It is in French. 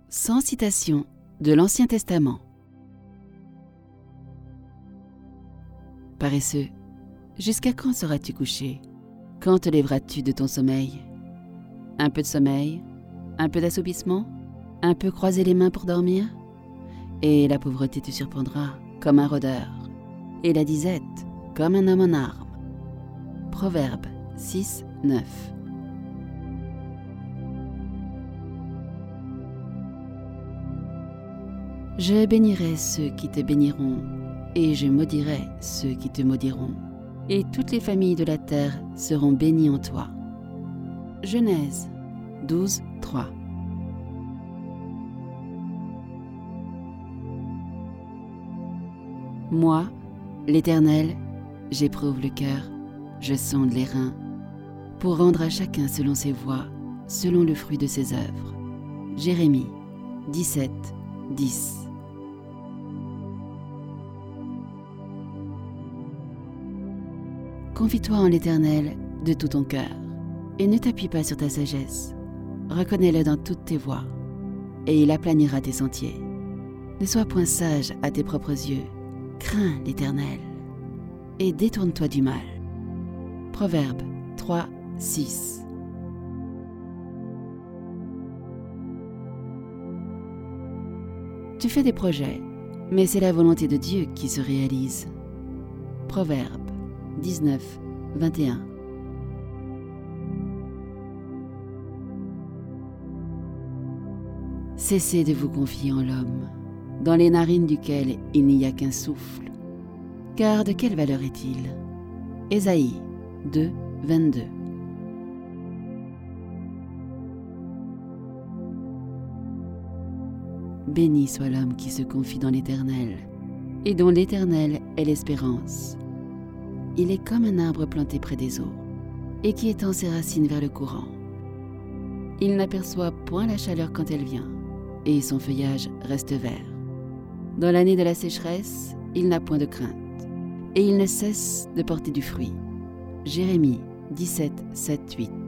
sans citation de l'Ancien Testament. Paresseux, jusqu'à quand seras-tu couché? Quand te lèveras-tu de ton sommeil? Un peu de sommeil, un peu d'assoupissement, un peu croiser les mains pour dormir? Et la pauvreté te surprendra comme un rôdeur, et la disette comme un homme en armes. Proverbe 6, 9. Je bénirai ceux qui te béniront, et je maudirai ceux qui te maudiront, et toutes les familles de la terre seront bénies en toi. Genèse 12, 3. Moi, l'Éternel, j'éprouve le cœur, je sonde les reins, pour rendre à chacun selon ses voies, selon le fruit de ses œuvres. Jérémie 17, 10. Confie-toi en l'Éternel de tout ton cœur, et ne t'appuie pas sur ta sagesse. Reconnais-le dans toutes tes voies, et il aplanira tes sentiers. Ne sois point sage à tes propres yeux, crains l'Éternel, et détourne-toi du mal. Proverbe 3, 6. Tu fais des projets, mais c'est la volonté de Dieu qui se réalise. Proverbe 19, 21. Cessez de vous confier en l'homme, dans les narines duquel il n'y a qu'un souffle. Car de quelle valeur est-il? Ésaïe 2, 22. Béni soit l'homme qui se confie dans l'Éternel, et dont l'Éternel est l'espérance. Il est comme un arbre planté près des eaux, et qui étend ses racines vers le courant. Il n'aperçoit point la chaleur quand elle vient, et son feuillage reste vert. Dans l'année de la sécheresse, il n'a point de crainte, et il ne cesse de porter du fruit. Jérémie 17, 7, 8.